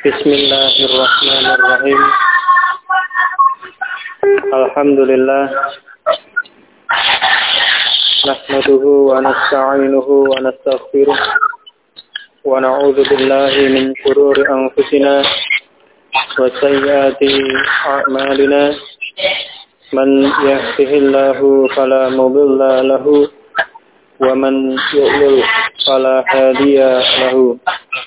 Bismillahirrahmanirrahim. Alhamdulillah. Nahmaduhu wa nasta'inuhu wa nastaghfiruh. Wa na'udzu billahi min shururi anfusina wa sayyiati a'malina. Man yahdihillahu fala mudilla lahu wa man yudlil fala hadiya lahu.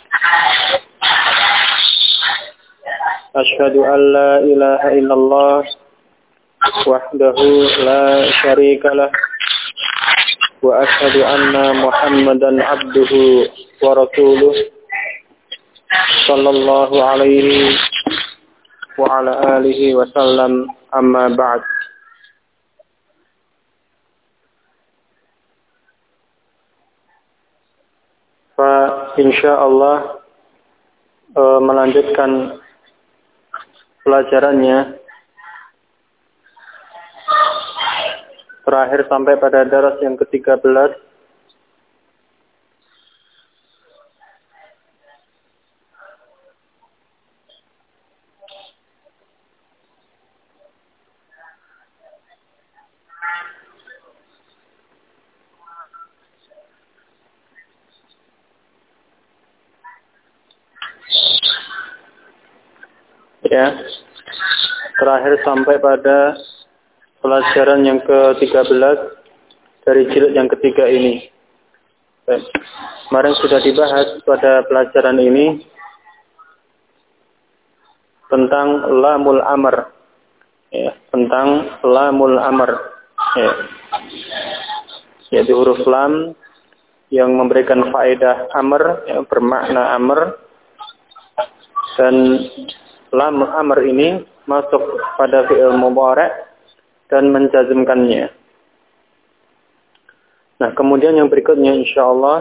Asyhadu an la ilaha illallah wahdahu la syarikalah wa asyhadu anna Muhammadan abduhu wa rasuluh sallallahu alaihi wa ala alihi wa sallam, amma ba'd. Fa insyaallah melanjutkan pelajarannya terakhir sampai pada daras yang ke-13. Ya, terakhir sampai pada pelajaran yang ke-13 dari jilid yang ketiga ini. Kemarin sudah dibahas pada pelajaran ini tentang lamul amr, ya, tentang lamul amr, ya, yaitu huruf lam yang memberikan faedah amr, yang bermakna amr, dan lam amr ini masuk pada fi'il mudhari' dan menjazmkannya. Nah, kemudian yang berikutnya insyaallah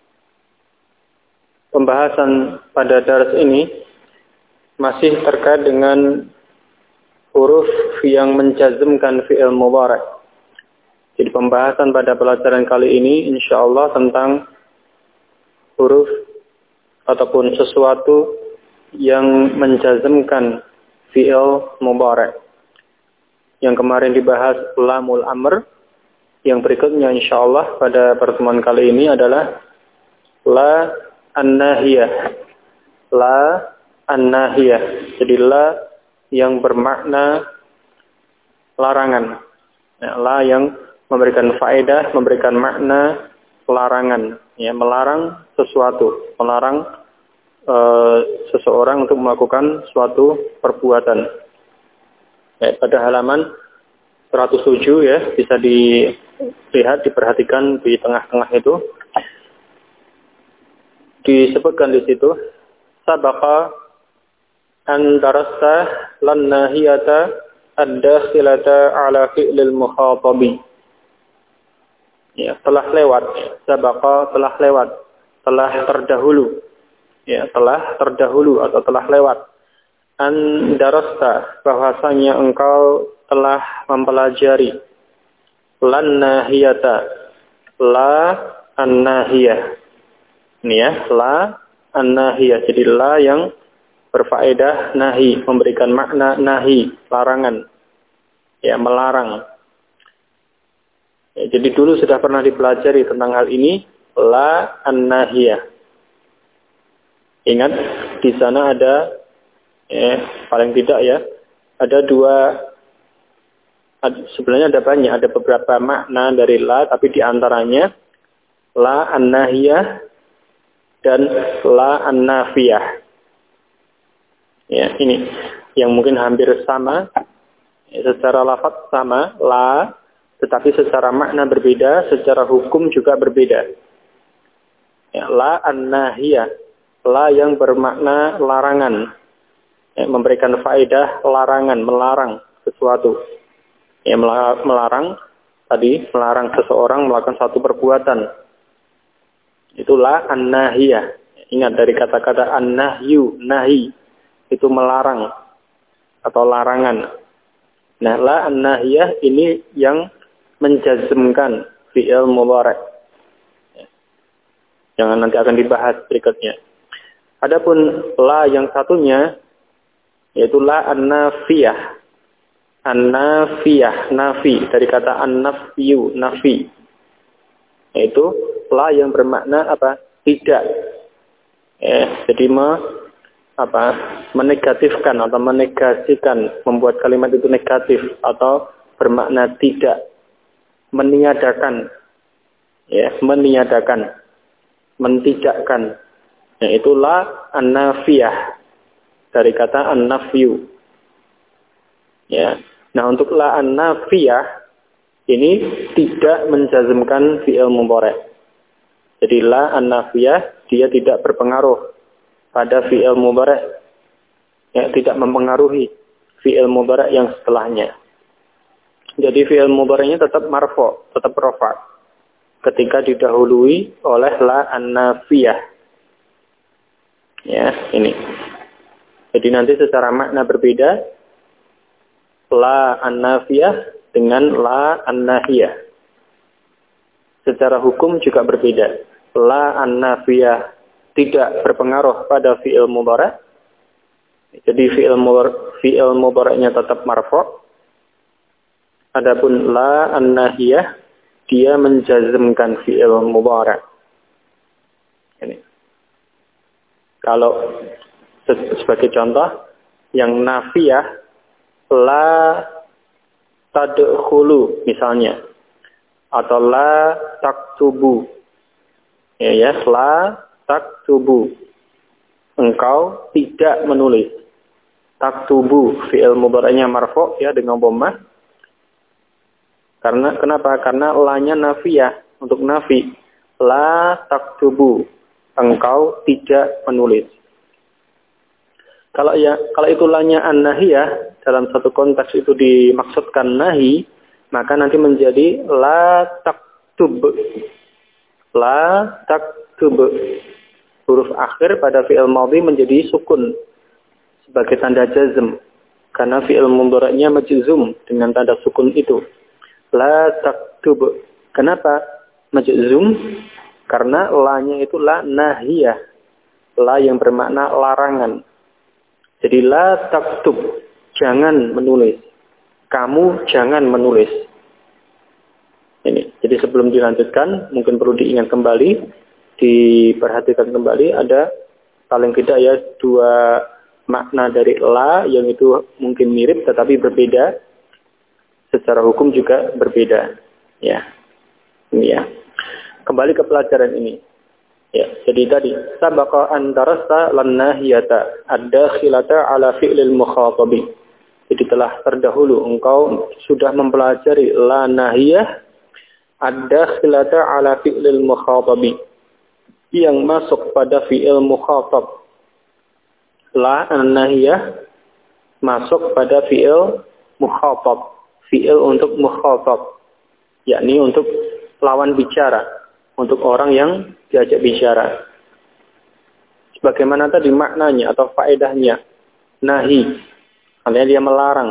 pembahasan pada daras ini masih terkait dengan huruf yang menjazmkan fi'il mudhari'. Jadi pembahasan pada pelajaran kali ini insyaallah tentang huruf ataupun sesuatu yang menjazmkan fi'il mudhari'. Yang kemarin dibahas lamul amr, yang berikutnya insyaallah pada pertemuan kali ini adalah la an-nahiyah. La an-nahiyah. Jadi la yang bermakna larangan. Ya, la yang memberikan faedah, memberikan makna larangan, ya, melarang sesuatu, melarang seseorang untuk melakukan suatu perbuatan. Ya, pada halaman 107 ya, bisa dilihat, diperhatikan di tengah-tengah itu. Disebutkan di situ, sabaqa an darasta lan nahiyata ad-dakhilata ala fi'lil mukhatabi. Ya, telah lewat, sabaqa telah lewat, telah terdahulu. Ya, telah terdahulu atau telah lewat. An darasta, bahwasanya engkau telah mempelajari. Lan nahiyata, la an-nahiyah. Ini ya, la an-nahiyah. Jadi la yang berfaedah nahi, memberikan makna nahi, larangan. Ya, melarang. Ya, jadi dulu sudah pernah dipelajari tentang hal ini, la an-nahiyah. Ingat, di sana ada, paling tidak ya, ada sebenarnya ada banyak, ada beberapa makna dari la, tapi di antaranya la an-nahiyah dan la an-nafiyah. Ya, ini yang mungkin hampir sama, secara lafaz sama, la, tetapi secara makna berbeda, secara hukum juga berbeda. Ya, la an-nahiyah, la yang bermakna larangan, ya, memberikan faedah larangan, melarang sesuatu. Ya, melarang tadi, melarang seseorang melakukan satu perbuatan. Itulah an-nahiyah. Ingat dari kata-kata an-nahyu, nahi, itu melarang atau larangan. Nah, la an-nahiyah ini yang menjazmkan fi'il mudhari'. Jangan nanti akan dibahas berikutnya. Adapun la yang satunya yaitu la an-nafiyah. An-nafiyah, nafi dari kata an-nafyu, nafi. Yaitu la yang bermakna apa? Tidak. Jadi menegatifkan atau menegasikan, membuat kalimat itu negatif atau bermakna tidak, meniadakan, meniadakan, mentidakkan. Yaitu la an-nafiyah dari kata an-nafyu. Ya. Nah, untuk la an-nafiyah ini tidak menjazmkan fi'il mudhari'. Jadi la an-nafiyah dia tidak berpengaruh pada fi'il mudhari'. Ya, tidak mempengaruhi fi'il mudhari' yang setelahnya. Jadi fi'il mudhari'nya tetap marfu', tetap rafa' ketika didahului oleh la an-nafiyah. Ya, ini. Jadi nanti secara makna berbeda la an-nafiyah dengan la an-nahiyah. Secara hukum juga berbeda. La an-nafiyah tidak berpengaruh pada fi'il mudhari'. Jadi fi'il mudhari'nya tetap marfu'. Adapun la an-nahiyah dia menjazmkan fi'il mudhari'. Ini. Kalau sebagai contoh yang nafiyah la tadkhulu misalnya, atau la taktubu, ya la taktubu, engkau tidak menulis. Taktubu fi'il mudhari'nya marfu' ya dengan dhammah. Karena kenapa? Karena la-nya nafiyah, untuk nafi. La taktubu, engkau tidak menulis. Kalau itu la-nya an-nahiyah, dalam satu konteks itu dimaksudkan nahi, maka nanti menjadi la taktub. La taktub. Huruf akhir pada fi'il madhi menjadi sukun sebagai tanda jazm. Karena fi'il mudhari'nya majzum dengan tanda sukun itu. La taktub. Kenapa majzum? Karena la-nya itu la nahiyah. La yang bermakna larangan. Jadi la taktub, jangan menulis. Kamu jangan menulis. Ini. Jadi sebelum dilanjutkan, mungkin perlu diingat kembali, diperhatikan kembali, ada paling tidak ya 2 makna dari la yang itu mungkin mirip tetapi berbeda. Secara hukum juga berbeda. Ya. Ini ya. Kembali ke pelajaran ini. Ya, jadi tadi sabaqa an darasta lan nahiyata ad-dakhilata ala fi'lil mukhatabi. Jadi telah terdahulu engkau sudah mempelajari la nahiyah ad-dakhilata ala fi'lil mukhatabi, yang masuk pada fi'il mukhatab. La nahiyah masuk pada fi'il mukhatab, fi'il untuk mukhatab, yakni untuk lawan bicara, untuk orang yang diajak bicara. Sebagaimana tadi maknanya atau faedahnya nahi, artinya dia melarang.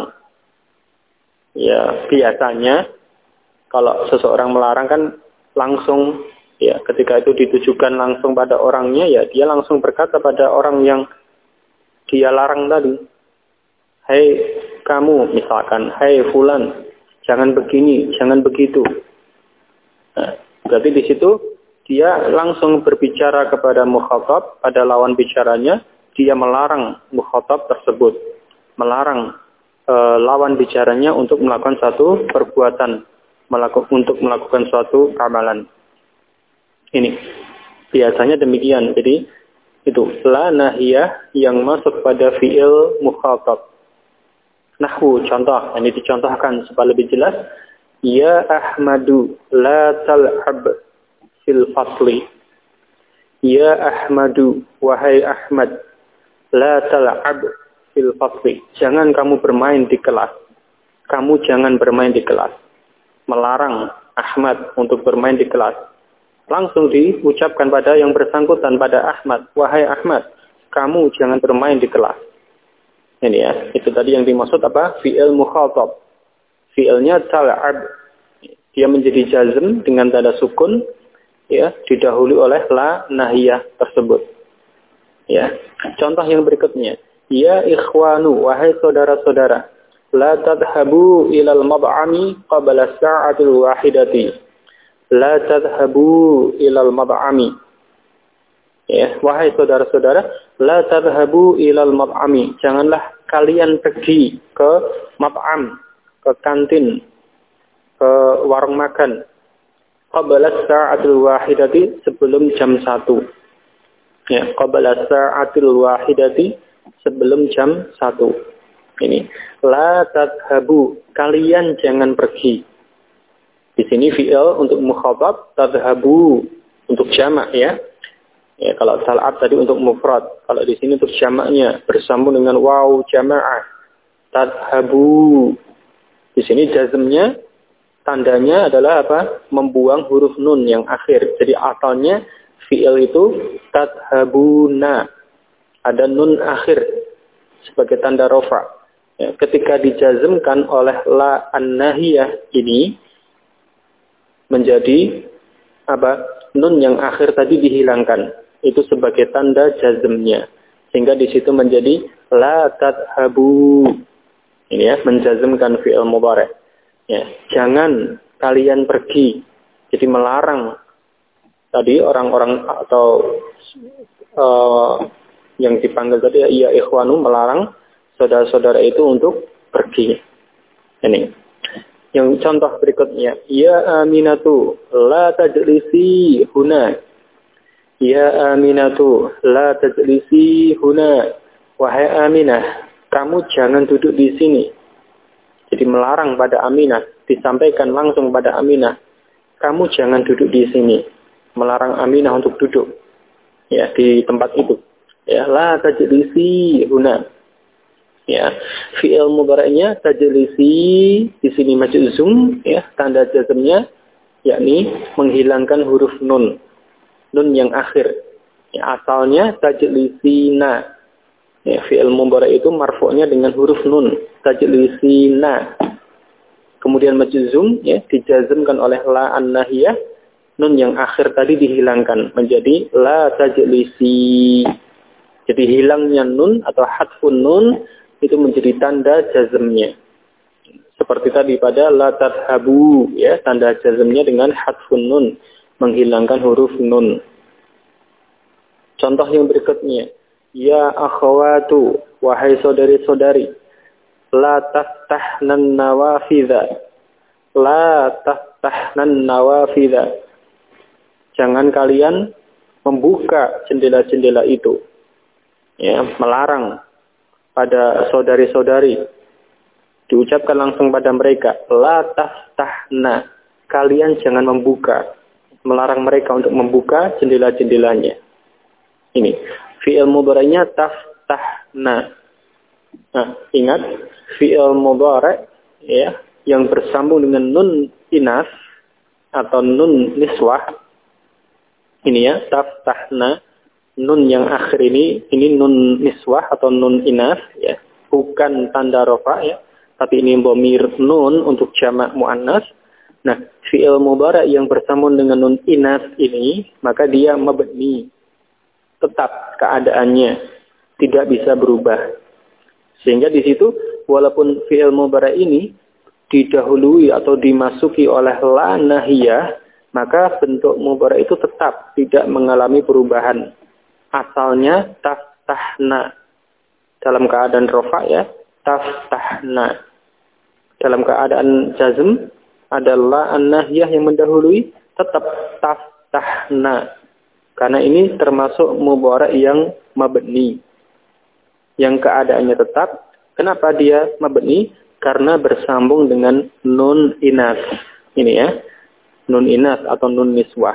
Ya, biasanya kalau seseorang melarang kan langsung, ya ketika itu ditujukan langsung pada orangnya, ya dia langsung berkata pada orang yang dia larang tadi, hei kamu misalkan, hei fulan, jangan begini, jangan begitu. Nah, berarti di situ dia langsung berbicara kepada mukhatab, pada lawan bicaranya, dia melarang mukhatab tersebut, melarang lawan bicaranya untuk melakukan satu perbuatan, untuk melakukan suatu amalan. Ini biasanya demikian. Jadi itu la nahiyah yang masuk pada fi'il mukhatab. Nahwu, contoh, ini dicontohkan supaya lebih jelas. Ya Ahmadu la tal'ab fil fasli. Ya Ahmadu, wahai Ahmad, la tal'ab fil fasli. Jangan kamu bermain di kelas. Kamu jangan bermain di kelas. Melarang Ahmad untuk bermain di kelas. Langsung diucapkan pada yang bersangkutan, pada Ahmad, wahai Ahmad, kamu jangan bermain di kelas. Ini ya, itu tadi yang dimaksud apa? Fi'il mukhatab. Fi'ilnya tal'ab. Dia menjadi jazm dengan tanda sukun, ya, didahului oleh la nahiyah tersebut. Ya. Contoh yang berikutnya. Ya ikhwanu, wahai saudara-saudara. La tadhabu ilal mad'ami qabla sa'atil wahidati. La tadhabu ilal mad'ami. Ya, wahai saudara-saudara, la tadhabu ilal mad'ami. Janganlah kalian pergi ke mat'am, ke kantin, ke warung makan. Qabla sa'atil wahidati, sebelum jam 1. Ya, qabla sa'atil wahidati, sebelum jam 1. Ini la tadhabu, kalian jangan pergi. Di sini fi'il untuk mukhatab, tadhabu untuk jamak ya. Ya, kalau tal'ab tadi untuk mufrad, kalau di sini untuk jamaknya bersambung dengan waw jamaah. Tadhabu. Di sini jazmnya tandanya adalah apa? Membuang huruf nun yang akhir. Jadi asalnya fi'il itu tadhabuna. Ada nun akhir sebagai tanda rofa. Ya, ketika dijazmkan oleh la an-nahiyah ini menjadi apa? Nun yang akhir tadi dihilangkan. Itu sebagai tanda jazmnya. Sehingga di situ menjadi la tadhabu. Ini ya, menjazmkan fi'il mudhari'. Ya, jangan kalian pergi. Jadi melarang tadi orang-orang atau yang dipanggil tadi ya ikhwanu, melarang saudara-saudara itu untuk pergi. Ini. Yang contoh berikutnya, ya Aminatu, la tajlisi huna. Ya Aminatu, la tajlisi huna. Wahai Aminah, kamu jangan duduk di sini. Jadi melarang pada Aminah, disampaikan langsung pada Aminah, kamu jangan duduk di sini. Melarang Aminah untuk duduk ya di tempat itu. Ya, la tajlisi huna. Ya, fi'il mudhari'nya tajlisi di sini majzum ya, tanda jazmnya yakni menghilangkan huruf nun. Nun yang akhir. Ya, asalnya tajlisina. Ya, fi'il mudhari' itu marfu'nya dengan huruf nun, tajlisina. Kemudian majzum ya, dijazmkan oleh la an-nahiyah, nun yang akhir tadi dihilangkan menjadi la tajlisi. Jadi hilangnya nun atau hadfun nun itu menjadi tanda jazmnya. Seperti tadi pada la tadhabu ya, tanda jazmnya dengan hadfun nun, menghilangkan huruf nun. Contoh yang berikutnya, ya akhwatu, wahai saudari-saudari, la taftahnan nawafidha. La taftahnan nawafidha. Jangan kalian membuka jendela-jendela itu. Ya, melarang pada saudari-saudari. Diucapkan langsung pada mereka, la taftahna. Kalian jangan membuka. Melarang mereka untuk membuka jendela-jendelanya. Ini fi'il mudhari'nya taftahna. Nah, ingat fi'il mudhari' ya yang bersambung dengan nun inas atau nun niswah. Ini ya, taftahna. Nun yang akhir ini nun niswah atau nun inas ya, bukan tanda rofa ya, tapi ini dhamir nun untuk jamak muannas. Nah, fi'il mudhari' yang bersambung dengan nun inas ini maka dia mabni. Tetap keadaannya tidak bisa berubah. Sehingga di situ walaupun fi'il mudhari' ini didahului atau dimasuki oleh la nahiyah, maka bentuk mudhari' itu tetap tidak mengalami perubahan. Asalnya taftahna. Dalam keadaan rofa ya, taftahna. Dalam keadaan jazm adalah an-nahiyah yang mendahului, tetap taftahna. Karena ini termasuk mudhari' yang mabni. Yang keadaannya tetap. Kenapa dia mabni? Karena bersambung dengan nun inas. Ini ya. Nun inas atau nun niswah.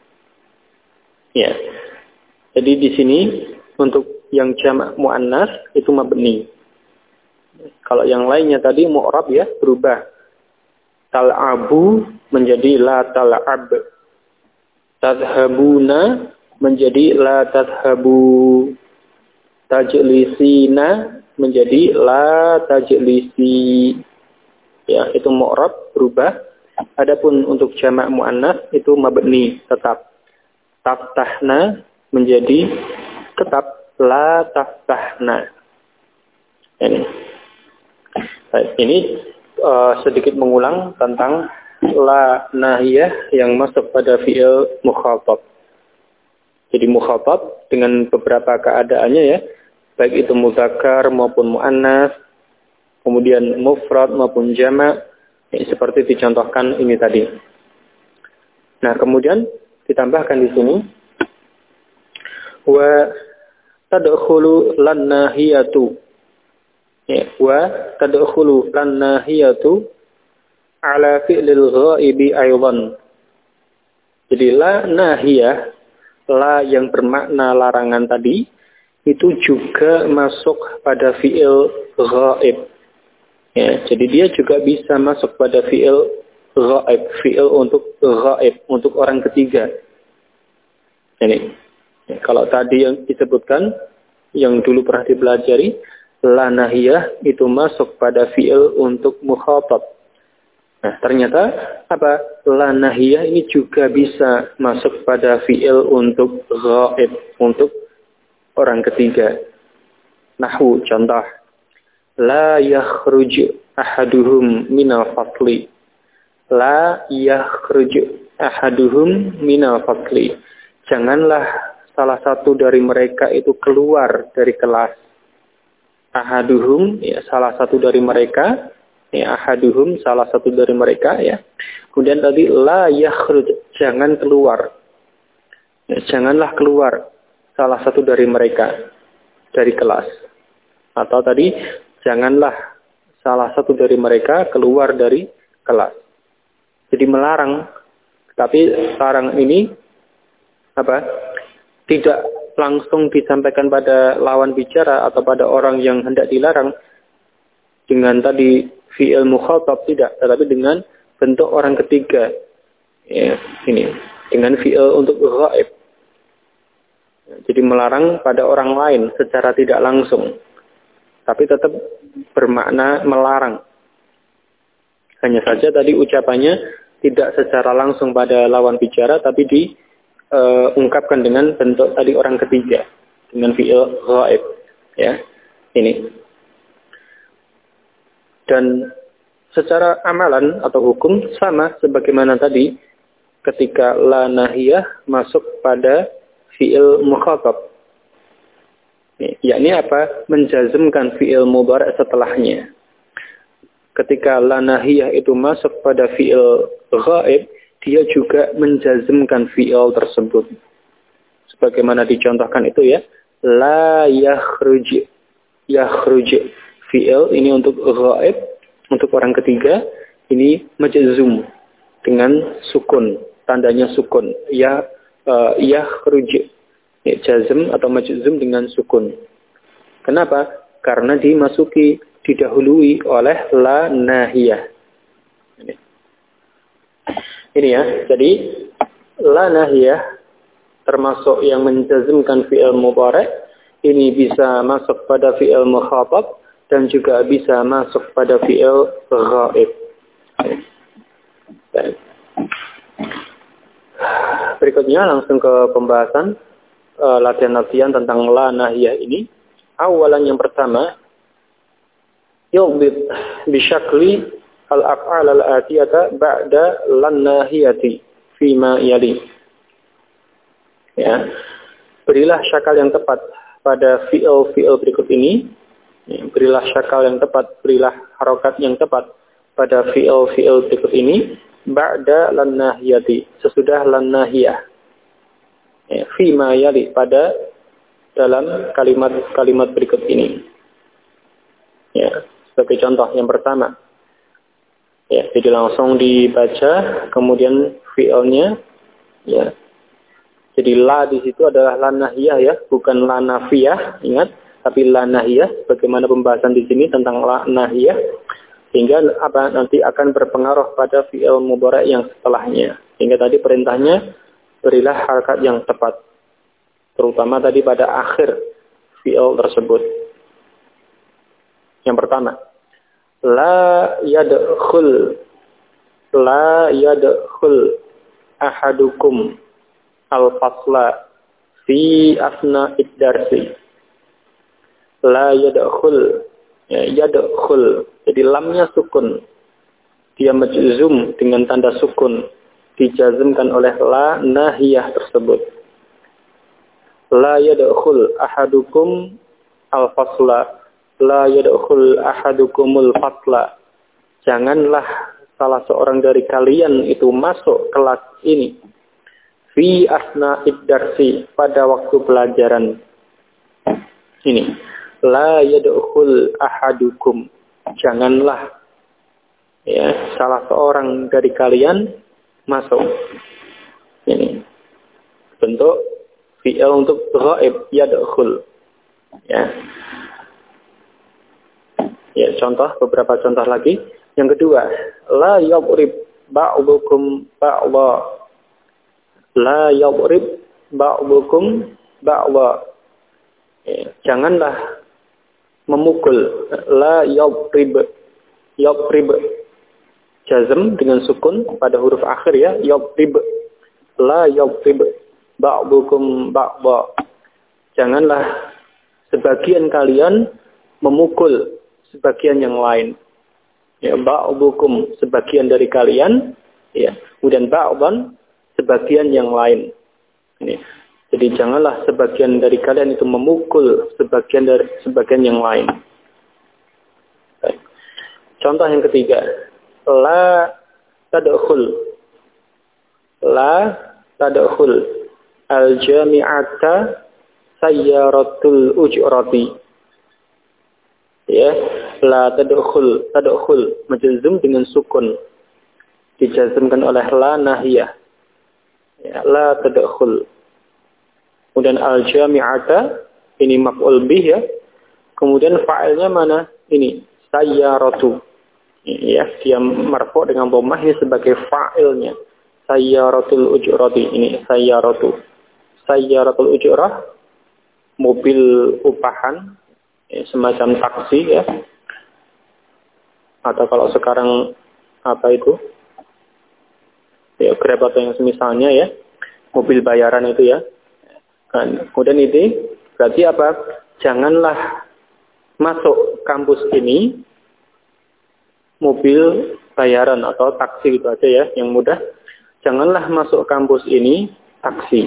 Ya. Jadi di sini untuk yang jamak muannas itu mabni. Kalau yang lainnya tadi mu'rab ya, berubah. Tal'abu menjadi la tal'ab. Tadhabuna menjadi la tadhabu. Tajlisina menjadi la tajlisi. Ya, itu mu'rab berubah. Adapun untuk jamak muannas itu mabni tetap. Taftahna menjadi tetap la taftahna. Ini sedikit mengulang tentang la nahiyah yang masuk pada fi'il mukhatab. Jadi mukhatab dengan beberapa keadaannya ya, baik itu muzakkar maupun muannas, kemudian mufrad maupun jama', seperti dicontohkan ini tadi. Nah, kemudian ditambahkan di sini wa tadkhulu lan nahiyatu. Ya, wa tadkhulu lan nahiyatu ala fi'lil ghaibi aidan. Jadi la nahiyah, la yang bermakna larangan tadi, itu juga masuk pada fi'il ghaib. Ya, jadi dia juga bisa masuk pada fi'il ghaib, fi'il untuk ghaib, untuk orang ketiga. Ini, ya, kalau tadi yang disebutkan, yang dulu pernah dipelajari, la nahiyah itu masuk pada fi'il untuk mukhatab. Nah, ternyata apa? La nahiyah ini juga bisa masuk pada fi'il untuk ghaib, untuk orang ketiga. Nahwu contoh. La yakhruj ahaduhum minal fasli. La yakhruj ahaduhum minal fasli. Janganlah salah satu dari mereka itu keluar dari kelas. Ahaduhum, ya, salah satu dari mereka. Ya, ahaduhum, salah satu dari mereka, ya. Kemudian tadi la yakhruj, jangan keluar. Ya, janganlah keluar salah satu dari mereka dari kelas. Atau tadi janganlah salah satu dari mereka keluar dari kelas. Jadi melarang, tapi larang ini apa? Tidak langsung disampaikan pada lawan bicara atau pada orang yang hendak dilarang dengan tadi fi'il mukhatab, tidak, tetapi dengan bentuk orang ketiga. Ya, ini dengan fi'il untuk ghaib. Jadi melarang pada orang lain secara tidak langsung, tapi tetap bermakna melarang. Hanya saja tadi ucapannya tidak secara langsung pada lawan bicara, tapi diungkapkan dengan bentuk tadi orang ketiga dengan fi'il ghaib. Ya, ini. Dan secara amalan atau hukum sama sebagaimana tadi ketika la nahiyah masuk pada fi'il mukhatab. Yakni apa? Menjazmkan fi'il mudhari' setelahnya. Ketika la nahiyah itu masuk pada fi'il ghaib, dia juga menjazmkan fi'il tersebut. Sebagaimana dicontohkan itu ya, la yakhruj. Yakhruj fi'il ini untuk ghaib, untuk orang ketiga, ini majzum dengan sukun, tandanya sukun. Yakhruj, ya, jazm atau majzum dengan sukun. Kenapa? Karena didahului oleh la nahiyah. Ini ya, jadi la nahiyah termasuk yang menjazmkan fi'il mudhari', ini bisa masuk pada fi'il mukhatab dan juga bisa masuk pada fi'il ghaib. Berikutnya langsung ke pembahasan latihan-latihan tentang la nahiyah ini. Awalan yang pertama, yu'bid bisyakli al-af'al al-atiyata ba'da lan nahiyati fima yali. Ya, berilah syakal yang tepat pada fi'il berikut ini. Ya, berilah syakal yang tepat, berilah harokat yang tepat pada fi'il berikut ini. Ba'da lan nahiyati, sesudah lan nahiyah. Ya, fima yali, pada dalam kalimat-kalimat berikut ini. Ya, sebagai contoh yang pertama. Ya, jadi langsung dibaca, kemudian fi'ilnya, ya. Jadi la di situ adalah la nahiyah ya, bukan la nafiyah, ingat, tapi la nahiyah. Bagaimana pembahasan di sini tentang la nahiyah, sehingga apa nanti akan berpengaruh pada fi'il mudhari' yang setelahnya. Sehingga tadi perintahnya berilah harakat yang tepat, terutama tadi pada akhir fi'il tersebut. Yang pertama, la yadkhul ahadukum al-fasla fi asna'id darsi. La yadkhul. Ya, yadkhul. Jadi lamnya sukun. Dia majzum dengan tanda sukun. Dijazmkan oleh la nahiyah tersebut. La yadkhul ahadukum al-fasla. La yadkhul ahadukumul fasla. Janganlah salah seorang dari kalian itu masuk kelas ini. Fi asna'id darsi, pada waktu pelajaran. Ini. La yadkhul ahadukum. Janganlah ya, salah seorang dari kalian masuk. Ini. Bentuk fi'il untuk ghaib, yadkhul. Ya. Ya, beberapa contoh lagi. Yang kedua, la yabrib ba'dukum ba'dha. La yabrib ba'dukum ba'dha. Ya, janganlah memukul. La yabrib. Yabrib. Jazm dengan sukun pada huruf akhir ya. Yabrib. La yabrib ba'dukum ba'dha. Janganlah sebagian kalian memukul sebagian yang lain. Ya, ba'dukum sebagian dari kalian, ya. Kemudian ba'dan sebagian yang lain. Ini. Jadi janganlah sebagian dari kalian itu memukul sebagian yang lain. Baik. Contoh yang ketiga, la tadkhul. La tadkhul al-jami'ata sayyaratul ujrati. Ya, la tadkhul majzum dengan sukun, dijazmkan oleh la nahiyah. Ya, la tadkhul. Kemudian al-jami'ata ini maf'ul bih ya. Kemudian fa'ilnya mana? Ini sayyaratu. Ya, dia marfu' dengan dhammah ini sebagai fa'ilnya. Sayyaratul ujrati, ini sayyaratu. Sayyaratul ujrah mobil upahan. Semacam taksi ya, atau kalau sekarang apa itu ya, Grab atau yang semisalnya ya, mobil bayaran itu ya. Dan kemudian itu berarti apa? Janganlah masuk kampus ini mobil bayaran atau taksi gitu aja ya, yang mudah. Janganlah masuk kampus ini taksi.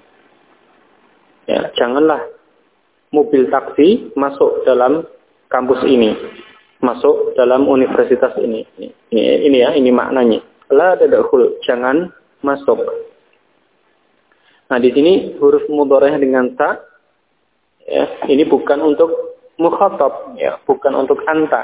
Ya, janganlah mobil taksi masuk dalam kampus ini, masuk dalam universitas ini. Ini ya, ini maknanya. La tadkhul, jangan masuk. Nah, di sini huruf mudhari'ah dengan ta, ya, ini bukan untuk mukhatab, ya, bukan untuk anta.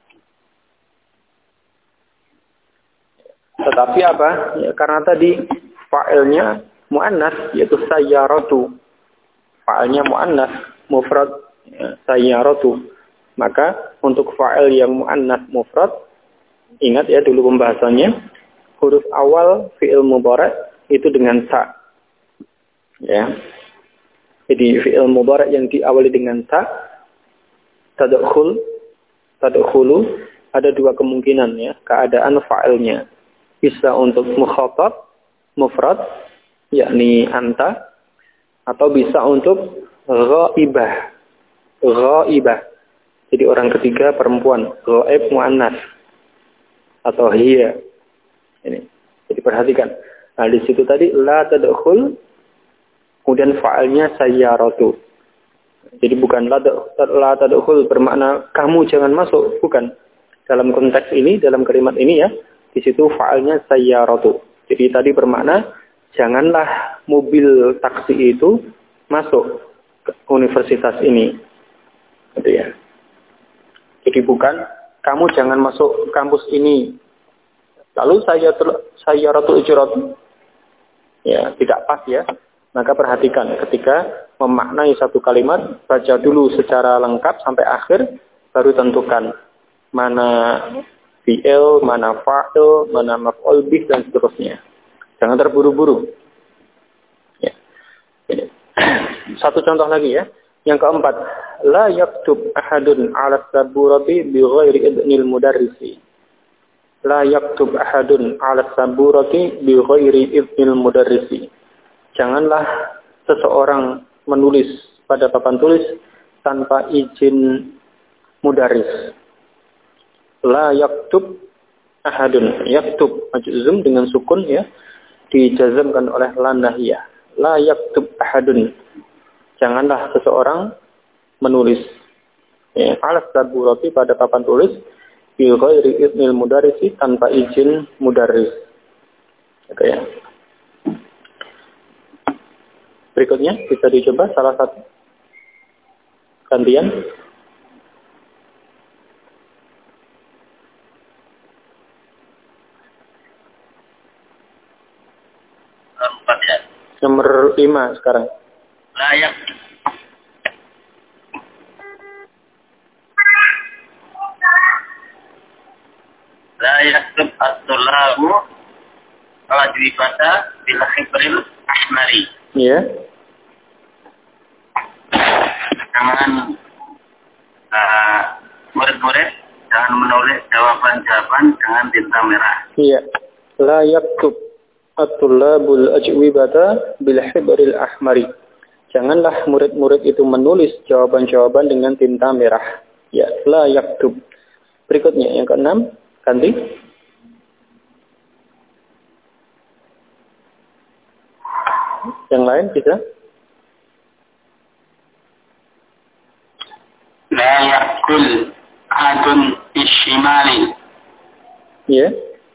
Tetapi apa? Ya, karena tadi fa'ilnya muannas, yaitu sayyaratu. Fa'ilnya muannas, mufrad ya, sayyaratu. Maka untuk fa'il yang muannas mufrad, ingat ya dulu pembahasannya, huruf awal fi'il mudhari' itu dengan ta. Ya. Jadi fi'il mudhari' yang diawali dengan ta, tadkhulu, ada dua kemungkinan ya, keadaan fa'ilnya. Bisa untuk mukhatab mufrad yakni anta, atau bisa untuk ghaibah. Ghaibah. Jadi orang ketiga perempuan, ghaib muannas atau hiya. Ini. Jadi perhatikan. Nah, di situ tadi la tadkhul, kemudian fa'ilnya sayyaratu. Jadi bukan la tadkhul bermakna kamu jangan masuk, bukan. Dalam konteks ini, dalam kalimat ini ya, di situ fa'ilnya sayyaratu. Jadi tadi bermakna janganlah mobil taksi itu masuk ke universitas ini. Gitu ya. Jadi bukan kamu jangan masuk kampus ini. Lalu sayyaratul ujrat, ya tidak pas ya. Maka perhatikan ketika memaknai satu kalimat, baca dulu secara lengkap sampai akhir, baru tentukan mana fi'il, mana fa'il, mana maf'ul bih dan seterusnya. Jangan terburu-buru. Ya. Satu contoh lagi ya. Yang keempat, la yaktub ahadun 'ala saburati bi ghairi idnil mudarrisi. La yaktub ahadun 'ala saburati bi ghairi idnil mudarrisi. Janganlah seseorang menulis pada papan tulis tanpa izin mudaris. La yaktub ahadun. Yaktub majzum dengan sukun ya, dijazamkan oleh la nahiyah. La yaktub ahadun. Janganlah seseorang menulis. Ya, alas saburati pada papan tulis bi ghairi idznil mudarisi, tanpa izin mudaris. Oke ya. Berikutnya bisa dicoba salah satu gantian. Nomor 5 sekarang. Layak. Layak at-tulabu al-ajwibata bil khibril ahmari. Iya. Jangan murid-murid jangan menulis jawaban-jawaban dengan tinta merah. Iya. La yaktub at-tullabul ajwibata bil hibril ahmari. Janganlah murid-murid itu menulis jawaban-jawaban dengan tinta merah. Ya, la yaktub. Berikutnya yang ke-6, ganti. Yang lain bisa? La yakul adun ishimali. Ya.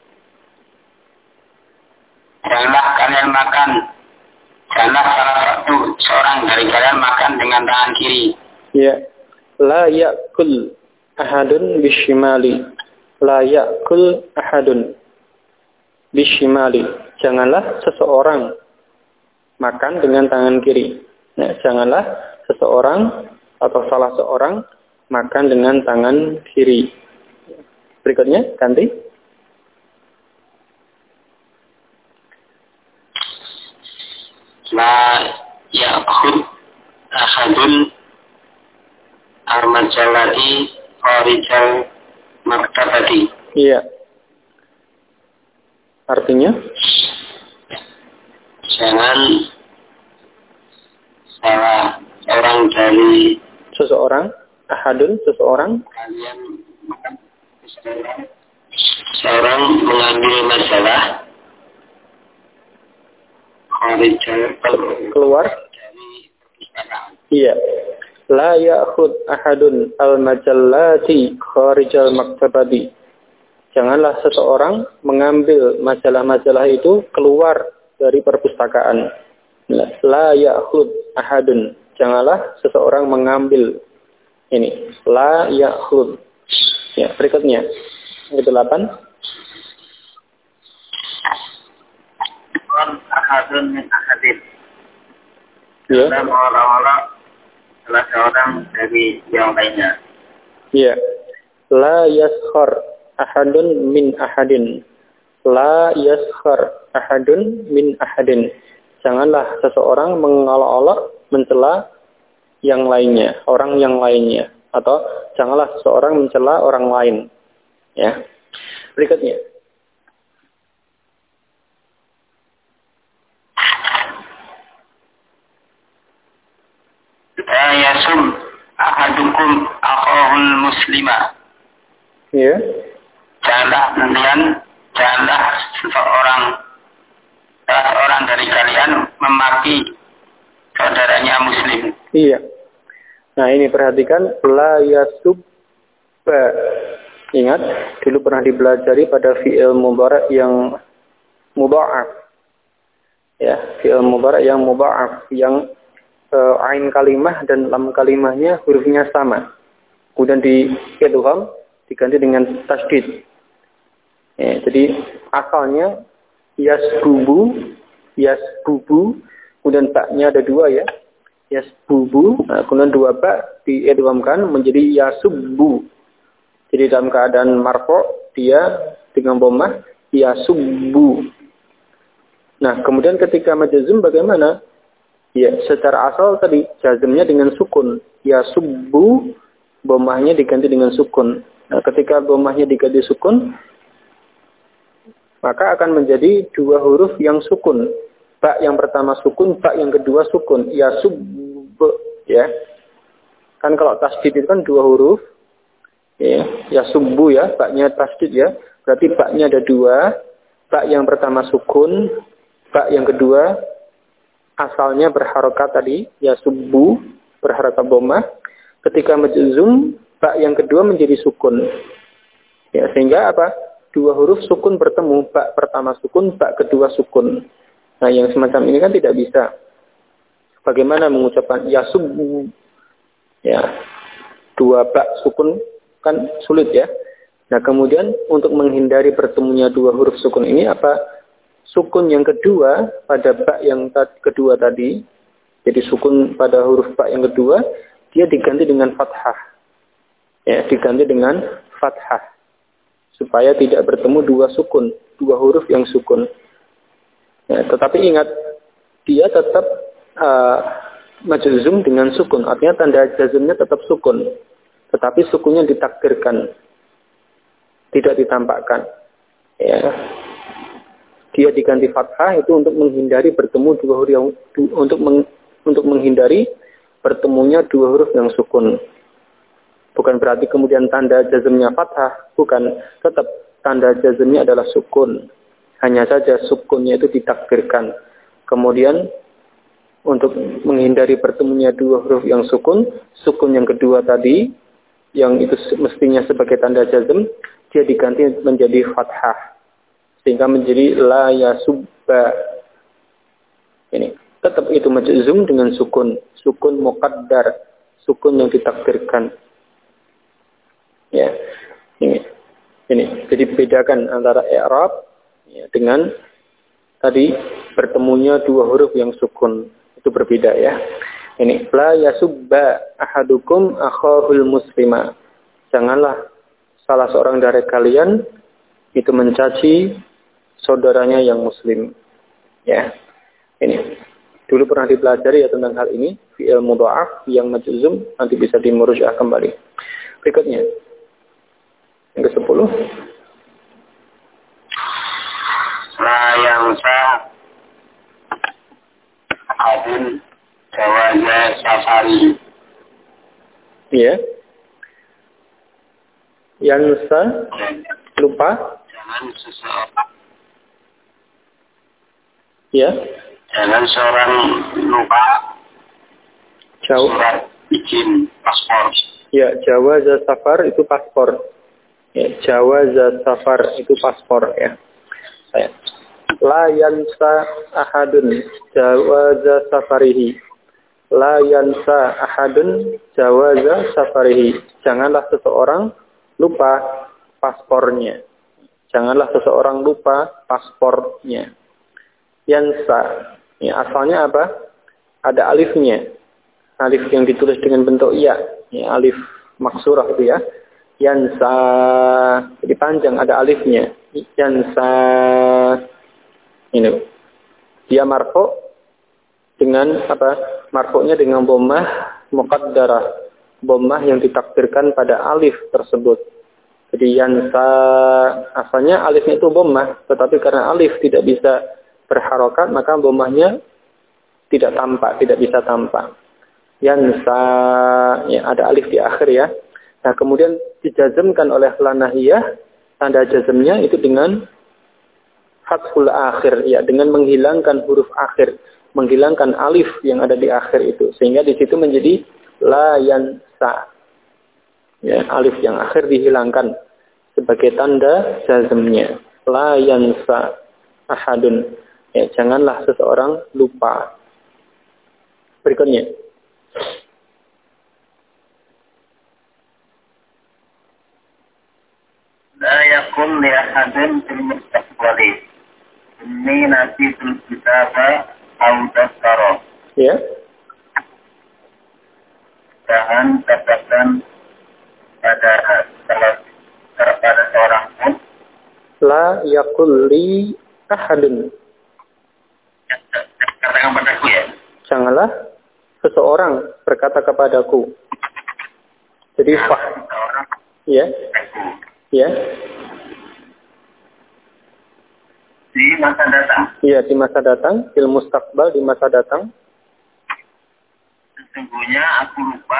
Janganlah kalian makan. Janganlah salah satu seorang dari kalian makan dengan tangan kiri. Ya. La yakul ahadun bishimali. La yakul ahadun bishimali. Janganlah seseorang makan dengan tangan kiri. Nah, janganlah seseorang atau salah seorang makan dengan tangan kiri. Berikutnya, ganti. La ya'khud ahadun al-majalati kharijal maktabati. Iya. Artinya? Jangan salah orang dari Seseorang, ahadun, seseorang. kalian seorang mengambil masalah kharijal Keluar. dari perpustakaan. Iya. La ya'khud ahadun al-majallati kharijal maktabati. Janganlah seseorang mengambil majalah-majalah itu keluar dari perpustakaan. La ya'khud ahadun. Janganlah seseorang mengambil. Ini. La ya'khud. Ya, berikutnya. Yang ke-8. Ahadun min ahadin. Ya. Dan orang-orang salah seorang dari yang lainnya. Ya. La yaskhar ahadun min ahadin. La yaskhar ahadun min ahadin. Janganlah seseorang mengolok-olok, mencela yang lainnya, orang yang lainnya. Atau janganlah seseorang mencela orang lain. Ya. Berikutnya. La yasum ahadukum akhahul muslima. Ya. Janganlah seorang dari kalian memaki saudaranya muslim. Iya. Nah, ini perhatikan, la yasubba. Ingat, dulu pernah dipelajari pada fi'il mudhari' yang mudha'af. Ya, fi'il mudhari' yang mudha'af, yang ain kalimah dan lam kalimahnya hurufnya sama. Kemudian di idgham diganti dengan tasydid. Ya, jadi asalnya yasbubu, kemudian baknya ada dua ya. Yasbubu, kemudian dua bak diidghamkan menjadi yasubbu. Jadi dalam keadaan marfu' dia dengan dhammah yasubbu. Nah, kemudian ketika majzum bagaimana? Ya, secara asal tadi jazmnya dengan sukun. Yasubbu, dhammahnya diganti dengan sukun. Nah, ketika dhammahnya diganti sukun, maka akan menjadi dua huruf yang sukun. Ba yang pertama sukun, ba yang kedua sukun. Yasub, ya. Kan kalau tasdid itu kan 2 huruf. Ya subuh ya, baknya tasdid ya. Berarti baknya ada 2. Bak yang pertama sukun, bak yang kedua asalnya berharokat tadi, ya subuh, berharokat dhammah. Ketika majzum, bak yang kedua menjadi sukun. Ya, sehingga apa? 2 huruf sukun bertemu, bak pertama sukun, bak kedua sukun. Nah, yang semacam ini kan tidak bisa. Bagaimana mengucapkan ya subuh? Ya, 2 bak sukun kan sulit ya. Nah, kemudian untuk menghindari bertemunya 2 huruf sukun ini apa? Sukun yang kedua pada bak yang kedua tadi, jadi sukun pada huruf bak yang kedua, dia diganti dengan fathah. Ya, diganti dengan fathah. Supaya tidak bertemu 2 sukun, 2 huruf yang sukun. Ya, tetapi ingat, dia tetap majzum dengan sukun. Artinya tanda jazmnya tetap sukun. Tetapi sukunnya ditakdirkan. Tidak ditampakkan. Ya. Dia diganti fathah itu untuk menghindari bertemu 2 huruf yang untuk menghindari bertemunya 2 huruf yang sukun. Bukan berarti kemudian tanda jazmnya fathah, bukan, tetap tanda jazmnya adalah sukun. Hanya saja sukunnya itu ditakdirkan. Kemudian untuk menghindari bertemunya 2 huruf yang sukun, sukun yang kedua tadi yang itu mestinya sebagai tanda jazm, dia diganti menjadi fathah. Sehingga menjadi la yasubba. Ini tetap itu majzum dengan sukun, sukun muqaddar, sukun yang ditakdirkan. Ya, ini. Jadi bedakan antara i'rab ya, dengan tadi bertemunya 2 huruf yang sukun, itu berbeda ya. Ini la yasubba ahadukum akhahul muslima. Janganlah salah seorang dari kalian itu mencaci saudaranya yang muslim. Ya. Ini dulu pernah dipelajari ya tentang hal ini, fi'il mudha'af yang majzum, nanti bisa dimurujah kembali. Berikutnya yang ke-10. La yansa adun jawaza safari. Ya. Yansa lupa. Jangan seseorang. Ya. Jangan seorang lupa Jauh. surat izin paspor. Ya, jawaza safar itu paspor. Ya, jawaza safar itu paspor ya. Saya. La yansa ahadun jawaza safarihi. La yansa ahadun jawaza safarihi. Janganlah seseorang lupa paspornya. Janganlah seseorang lupa paspornya. Yansa. Ya, asalnya apa? Ada alifnya. Alif yang ditulis dengan bentuk ya. Ya, alif maksurah itu ya. Yansa. Jadi panjang ada alifnya. Yansa. Ini. Dia marfu dengan apa? Marfu'nya dengan dhammah muqaddarah. Dhammah yang ditakdirkan pada alif tersebut. Jadi yansa asalnya alifnya itu dhammah, tetapi karena alif tidak bisa berharokat, maka dhammahnya tidak tampak, tidak bisa tampak. Yansa, ya, ada alif di akhir ya. Nah, kemudian dijazmkan oleh lanahiyah, tanda jazmnya itu dengan fathul akhir, ya, dengan menghilangkan huruf akhir, menghilangkan alif yang ada di akhir itu, sehingga di situ menjadi la yansa. Ya, alif yang akhir dihilangkan sebagai tanda jazmnya. La yansa ahadun. Ya, janganlah seseorang lupa. Berikutnya. La yakun li ahadin fil mustaqbali. Inni nasitul kitaba au dastara. Ya. Jangan katakan pada seorang pun. La yakul li ahadun. Katakan padaku ya. Janganlah seseorang berkata kepadaku. Jadi Seorang ya. aku. Ya. Di masa datang. Iya, di masa datang, fil mustaqbal di masa datang. sesungguhnya aku lupa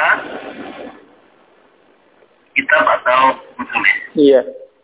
kitab atau tulis. Iya.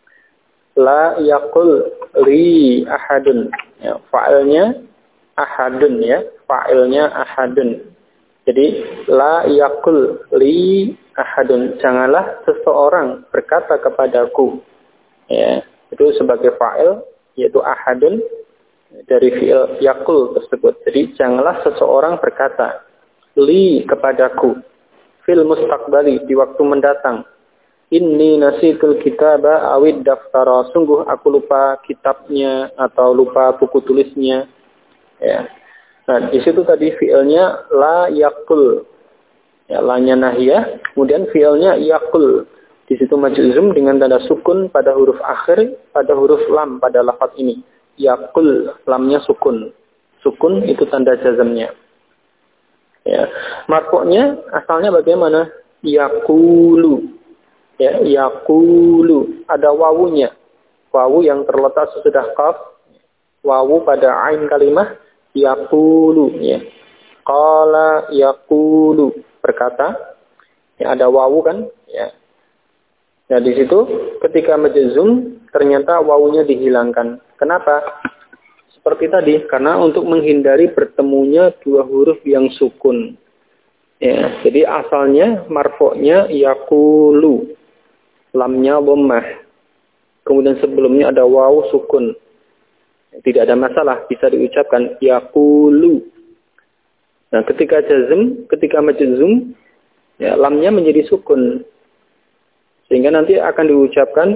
La yaqul li ahadun. Ya, fa'ilnya ahadun ya. Fa'ilnya ahadun. Jadi la yaqul li ahadun. Janganlah seseorang berkata kepadaku. Ya, itu sebagai fa'il yaitu ahadun dari fi'il yaqul tersebut. Jadi janganlah seseorang berkata li kepadaku fil mustaqbali di waktu mendatang. Inni nasitul kitaba awid daftara. Sungguh aku lupa kitabnya atau lupa buku tulisnya. Ya. Nah, di situ tadi fiilnya la yaqul. Ya, lanya nahiyah, kemudian fiilnya yaqul. Di situ majzum dengan tanda sukun pada huruf akhir, pada huruf lam pada lafaz ini. Yaqul, lamnya sukun. Sukun itu tanda jazamnya. Ya. Marfu'nya asalnya bagaimana? Yaqulu. Ya, yaqulu, ada wawunya. Wawu yang terletak sesudah qaf. Wawu pada ain kalimah yaqulu ya. Qala yaqulu, berkata. Ya, ada wawu kan? Ya. Nah, di situ ketika majzum ternyata wawunya dihilangkan. Kenapa? Seperti tadi, karena untuk menghindari bertemunya dua huruf yang sukun. Ya, jadi asalnya marfu'nya yaqulu. Lamnya dhammah. Kemudian sebelumnya ada wawu sukun. Tidak ada masalah, bisa diucapkan yaqulu. Nah, ketika jazm, ketika majzum, ya lamnya menjadi sukun. Sehingga nanti akan diucapkan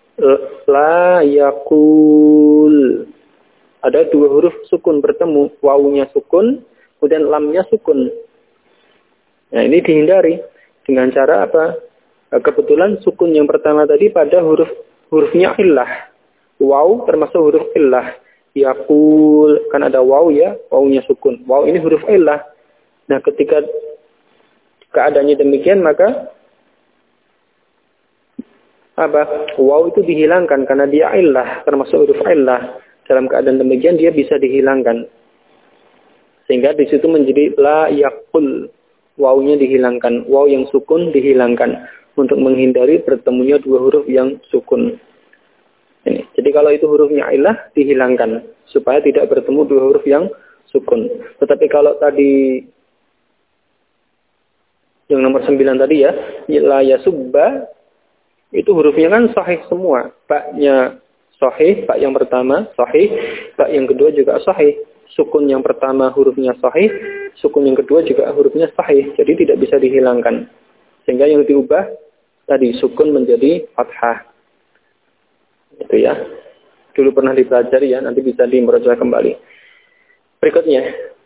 la yaqul. Ada dua huruf sukun bertemu, wawunya sukun, kemudian lamnya sukun. Nah, ini dihindari dengan cara apa? Kebetulan sukun yang pertama tadi pada hurufnya illah. Waw termasuk huruf illah. Yaqul, kan ada waw ya, wawunya sukun. Waw ini huruf illah. Nah, ketika keadaannya demikian maka apa? Waw itu dihilangkan karena dia illah, termasuk huruf illah. Dalam keadaan demikian dia bisa dihilangkan. Sehingga di situ menjadi la yaqul. Wawunya dihilangkan, waw yang sukun dihilangkan untuk menghindari bertemunya dua huruf yang sukun. Ini. Jadi kalau itu hurufnya ilah dihilangkan supaya tidak bertemu dua huruf yang sukun. Tetapi kalau tadi yang nomor 9 tadi ya, la yasubba, itu hurufnya kan sahih semua. Ba-nya sahih, ba yang pertama sahih, ba yang kedua juga sahih. Sukun yang pertama hurufnya sahih, sukun yang kedua juga hurufnya sahih. Jadi tidak bisa dihilangkan. Sehingga yang diubah tadi sukun menjadi fathah. Itu ya. Dulu pernah dipelajari ya, nanti bisa dimurojaah kembali. Berikutnya.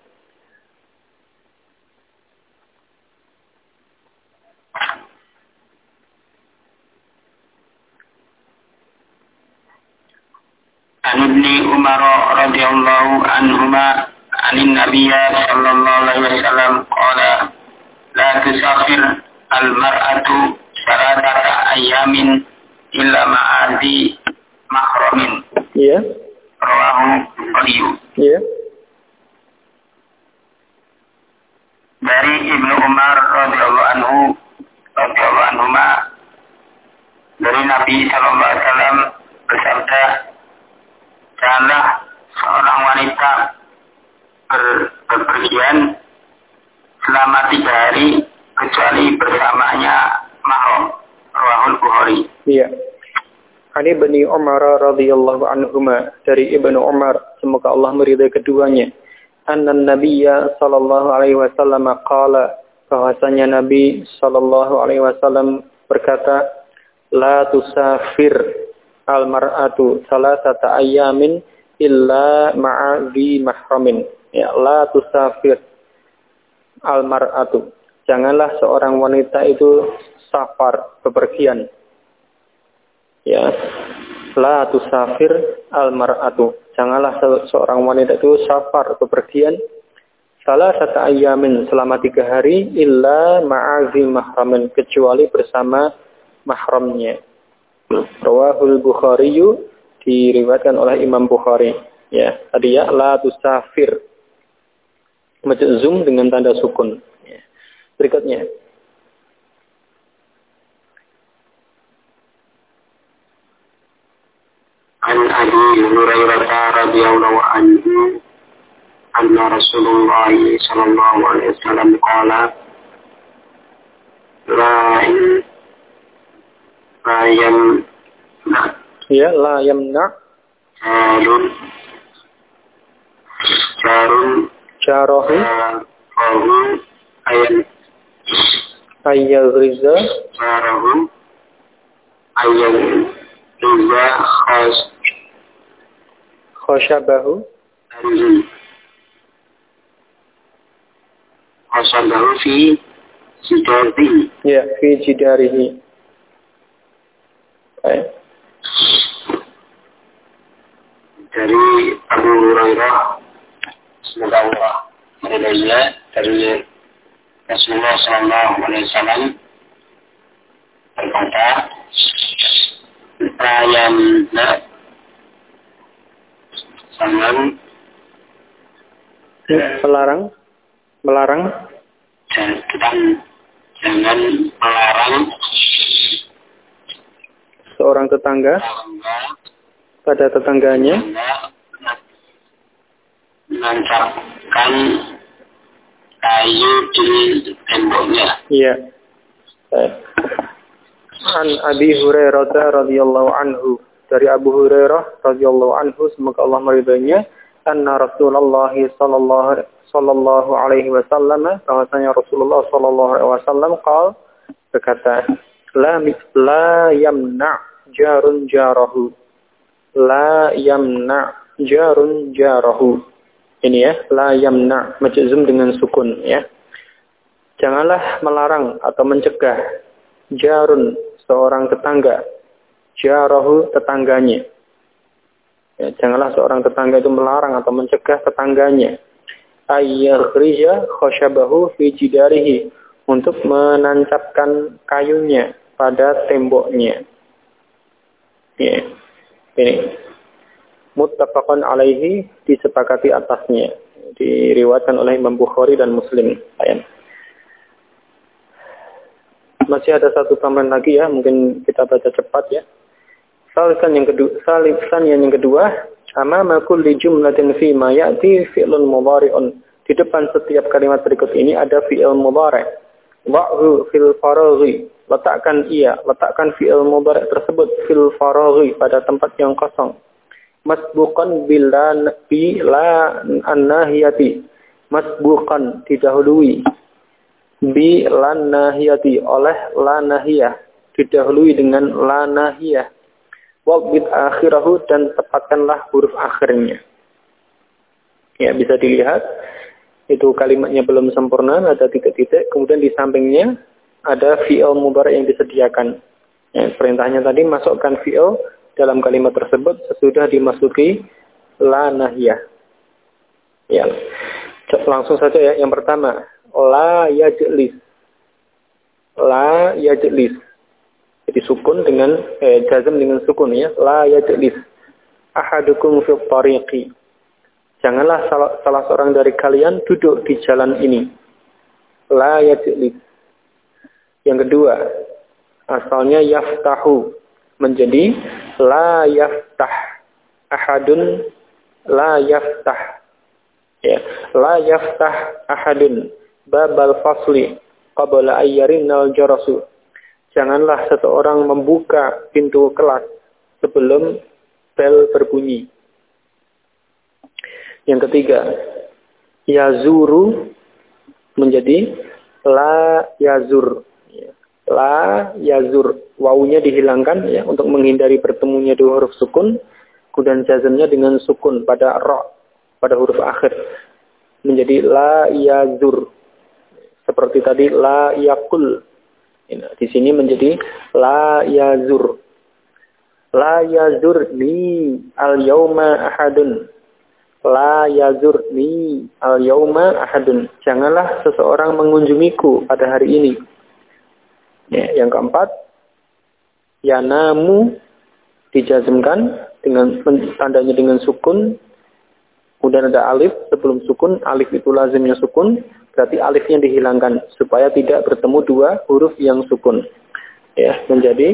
An Ibni Umar radhiyallahu anhuma anin Nabiyya sallallahu alaihi wasallam qala la tusafir al-mar'atu salatata ayamin illa ma'adi mahramin. Iya. Rawahu Bukhari. Iya. Dari Ibnu Umar radhiyallahu anhuma dari Nabi sallallahu alaihi wasallam bersabda, janganlah seorang wanita berpergian selama 3 hari kecuali bersamanya mahram. Rawahul Bukhari. Iya. Ani Ibnu Umar radhiyallahu anhuma, dari Ibnu Umar semoga Allah meridai keduanya. Anna Nabiyya sallallahu alaihi wasallam qala, bahwasanya Nabi sallallahu alaihi wasallam berkata, la tusafir al-mar'atu salasata ayamin illa ma'a dhi mahramin. Ya, la tusafir al-mar'atu. Janganlah seorang wanita itu safar, bepergian. Ya. La tusafir al-mar'atu. Janganlah seorang wanita itu safar, bepergian salasata ayamin selama 3 hari illa ma'a dhi mahramin, kecuali bersama mahramnya. Rawahul Bukhari, diriwayatkan oleh Imam Bukhari. Ya, tadi ya la tusafir majzum dengan tanda sukun. Ya. berikutnya. An Abi Hurairah radhiyallahu anhu anna Rasulullah sallallahu alaihi wasallam qala la yamna jarahu ayyagriza khashabahu fi jidarihi. Ya, fi jidarihi. Dari Abu Hurairah, semoga Allah meridainya, dari Rasulullah Sallallahu Alaihi Wasallam berkata, "Rayana sangat melarang jangan melarang seorang tetangga pada tetangganya menancapkan kayu di temboknya." Iya. An Abi Hurairah radhiyallahu anhu, dari Abu Hurairah radhiyallahu anhu, semoga Allah meridainya, anna Rasulullah sallallahu alaihi wasallam, bahwasanya Rasulullah sallallahu alaihi wasallam berkata, la yamna jarun jarahu. La yamna jarun jarahu. Ini ya, la yamna majzum dengan sukun ya. Janganlah melarang atau mencegah jarun seorang tetangga, jarahu tetangganya. Ya, janganlah seorang tetangga itu melarang atau mencegah tetangganya. Ayyakhrija khashabahu fi jidarihi, untuk menancapkan kayunya pada temboknya. Ya. Ini muttafaqun alaihi, disepakati atasnya, diriwayatkan oleh Imam Bukhari dan Muslim. Masih ada satu tambahan lagi ya, mungkin kita baca cepat ya. Salisan yang kedua, amama kulli jumlatin fi ma ya'ti fi'lun mudhari'un. Di depan setiap kalimat berikut ini ada fi'il mudhari'. Wa'hu fil faraghi, letakkan fi'il mudhari' tersebut fil faraghi, pada tempat yang kosong. Masbuqan bila an-nahiyati, masbuqan didahului, bi lan nahiyati, oleh la nahiyah, didahului dengan la nahiyah. Waqbit akhirahu, dan tepatkanlah huruf akhirnya. Ya, bisa dilihat itu kalimatnya belum sempurna, ada 3 titik, kemudian di sampingnya ada fi'il mudhari' yang disediakan. Ya, perintahnya tadi masukkan fi'il dalam kalimat tersebut sesudah dimasuki la nahiyah. Ya. Langsung saja ya, yang pertama, la yajlis. La yajlis. Jadi sukun dengan jazm dengan sukun ya. La yajlis ahadukum fi tariqi. Janganlah salah seorang dari kalian duduk di jalan ini. La yajlis. Yang kedua, asalnya yaftahu menjadi la yaftah. Ahadun la yaftah. Ya, la yaftah ahadun babal fasli qabla ayyarinal jarasu. Janganlah seseorang membuka pintu kelas sebelum bel berbunyi. Yang ketiga, yazuru menjadi la yazur. La yazur, wawunya dihilangkan ya, untuk menghindari bertemunya dua huruf sukun, kemudian jazmnya dengan sukun pada ra, pada huruf akhir, menjadi la yazur. Seperti tadi la yakul. Di sini menjadi la yazur. La yazur ni al yauma ahadun. La yazur ni al yauma ahadun. Janganlah seseorang mengunjungiku pada hari ini. Ya, yang keempat, yanamu dijazmkan dengan tandanya dengan sukun. Kemudian ada alif sebelum sukun, alif itu lazimnya sukun. berarti alifnya dihilangkan supaya tidak bertemu dua huruf yang sukun. Ya, menjadi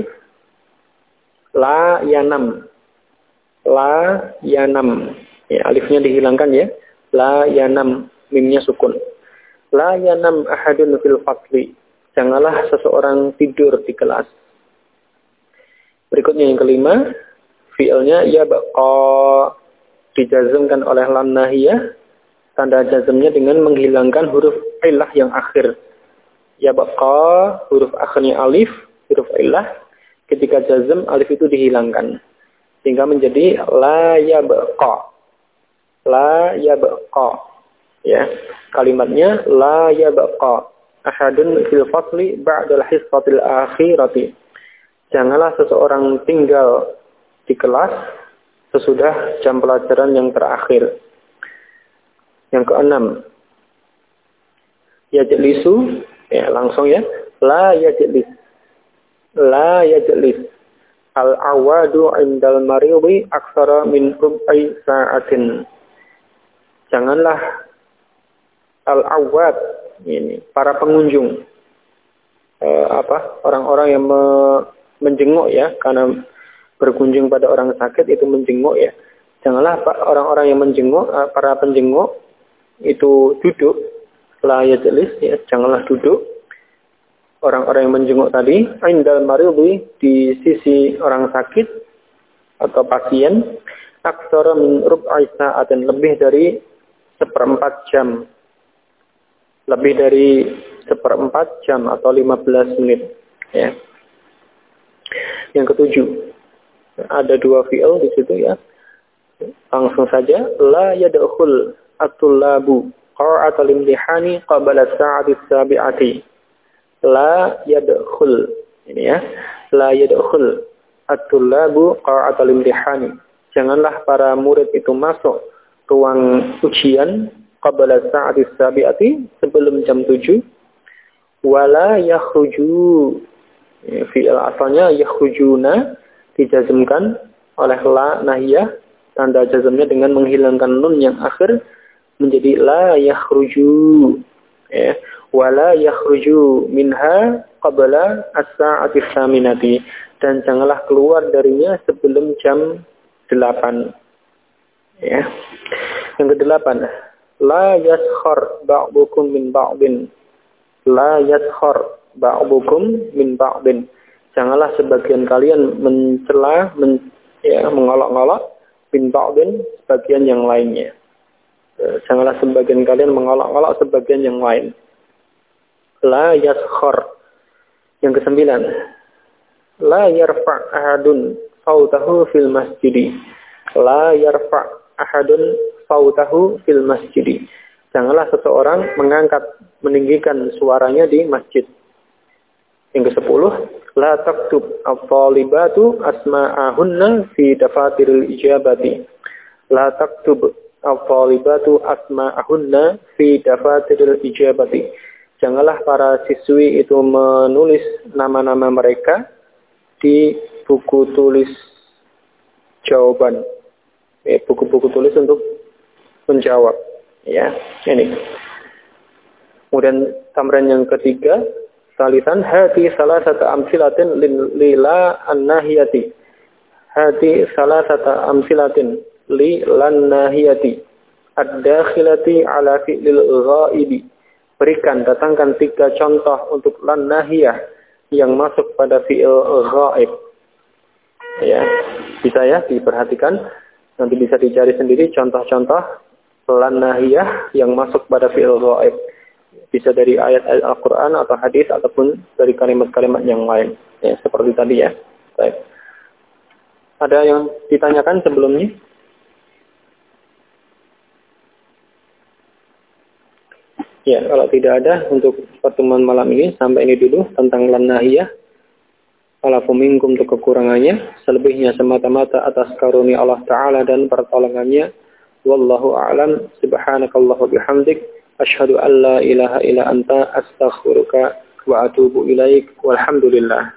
la yanam. La yanam. Ya, alifnya dihilangkan ya. La yanam, mimnya sukun. La yanam ahadun fil fasli. Janganlah seseorang tidur di kelas. Berikutnya yang kelima, fi'ilnya yabqa, dijazmkan oleh lam nahiyah, tanda jazmnya dengan menghilangkan huruf illah yang akhir. Yabqa, huruf akhirnya alif, huruf illah, ketika jazm alif itu dihilangkan. Sehingga menjadi la yabqa. La yabqa. Ya, kalimatnya la yabqa ahadun fil fasli ba'dal hissatil akhirati. Janganlah seseorang tinggal di kelas sesudah jam pelajaran yang terakhir. Yang keenam, yajlisu, ya langsung ya, la yajlis. La yajlis. Al-awadu indal maridi aksara min rub'i sa'atin. Janganlah al-awad, ini para pengunjung, orang-orang yang menjenguk ya, karena berkunjung pada orang sakit itu menjenguk ya. Janganlah orang-orang yang menjenguk, para penjenguk itu duduk, la yajlis ya, janganlah duduk. Orang-orang yang menjenguk tadi, indal maridi, di sisi orang sakit atau pasien, aksara min rub'i sa'atin, lebih dari 1/4 jam. Lebih dari 1/4 jam atau 15 menit ya. Yang ketujuh, ada dua fi'il di situ ya. Langsung saja, la yadkhul at-tullabu qa'atal imtihani qabla as-sa'ati as-sabi'ati. La yadkhul, ini ya. La yadkhul at-tullabu qa'atal imtihani. Janganlah para murid itu masuk ruang ujian qabla as-sa'ati as-sabi'ati, sebelum jam 7. Wala yakhruju, fi'il asalnya yakhrujuna, dijazmkan oleh la nahiyah, tanda jazmnya dengan menghilangkan nun yang akhir menjadi la yakhruju ya. Wala yakhruju minha qabla as-sa'ati as-saminati, dan janganlah keluar darinya sebelum jam 8 ya. Yang kedelapan, la yaskhar ba'dukum min ba'din. La yaskhar ba'dukum min ba'din. Janganlah sebagian kalian mencela, mengolok-olok min ba'din, sebagian yang lainnya. Janganlah sebagian kalian mengolok-olok sebagian yang lain. La yaskhar. Yang kesembilan, la yarfa' ahadun sautahu fil masjidi. La yarfa' ahadun sautahu fil masjidi. Janganlah seseorang meninggikan suaranya di masjid. Yang ke-10, la taktub at-talibatu asma'ahunna fi dafatiril ijabati. La taktub at-talibatu asma'ahunna fi dafatiril ijabati. Janganlah para siswi itu menulis nama-nama mereka di buku tulis jawaban. Buku-buku tulis untuk menjawab. Ya, ini. Kemudian tamrin yang ketiga, salisan hati salasata amsilatin lila an-nahiyati. Hati salasata amsilatin lilan nahiyati. Ad-dakhilati ala fi'lil ghaibi. Berikan, datangkan 3 contoh untuk lan nahiyah yang masuk pada fi'il ghaib. Ya, bisa ya diperhatikan. Nanti bisa dicari sendiri contoh-contoh lan nahiyah yang masuk pada fi'il ghaib. Bisa dari ayat-ayat Al-Quran atau hadis ataupun dari kalimat-kalimat yang lain. Ya, seperti tadi ya. Baik. Ada yang ditanyakan sebelumnya? Ya, kalau tidak ada untuk pertemuan malam ini, sampai ini dulu tentang lan nahiyah. Alafu minkum untuk kekurangannya, selebihnya semata-mata atas karunia Allah Ta'ala dan pertolongannya. Wallahu a'lam. Subhanakallahu bihamdik. Asyhadu an la ilaha illa anta astaghfiruka wa atubu ilaik. Walhamdulillah.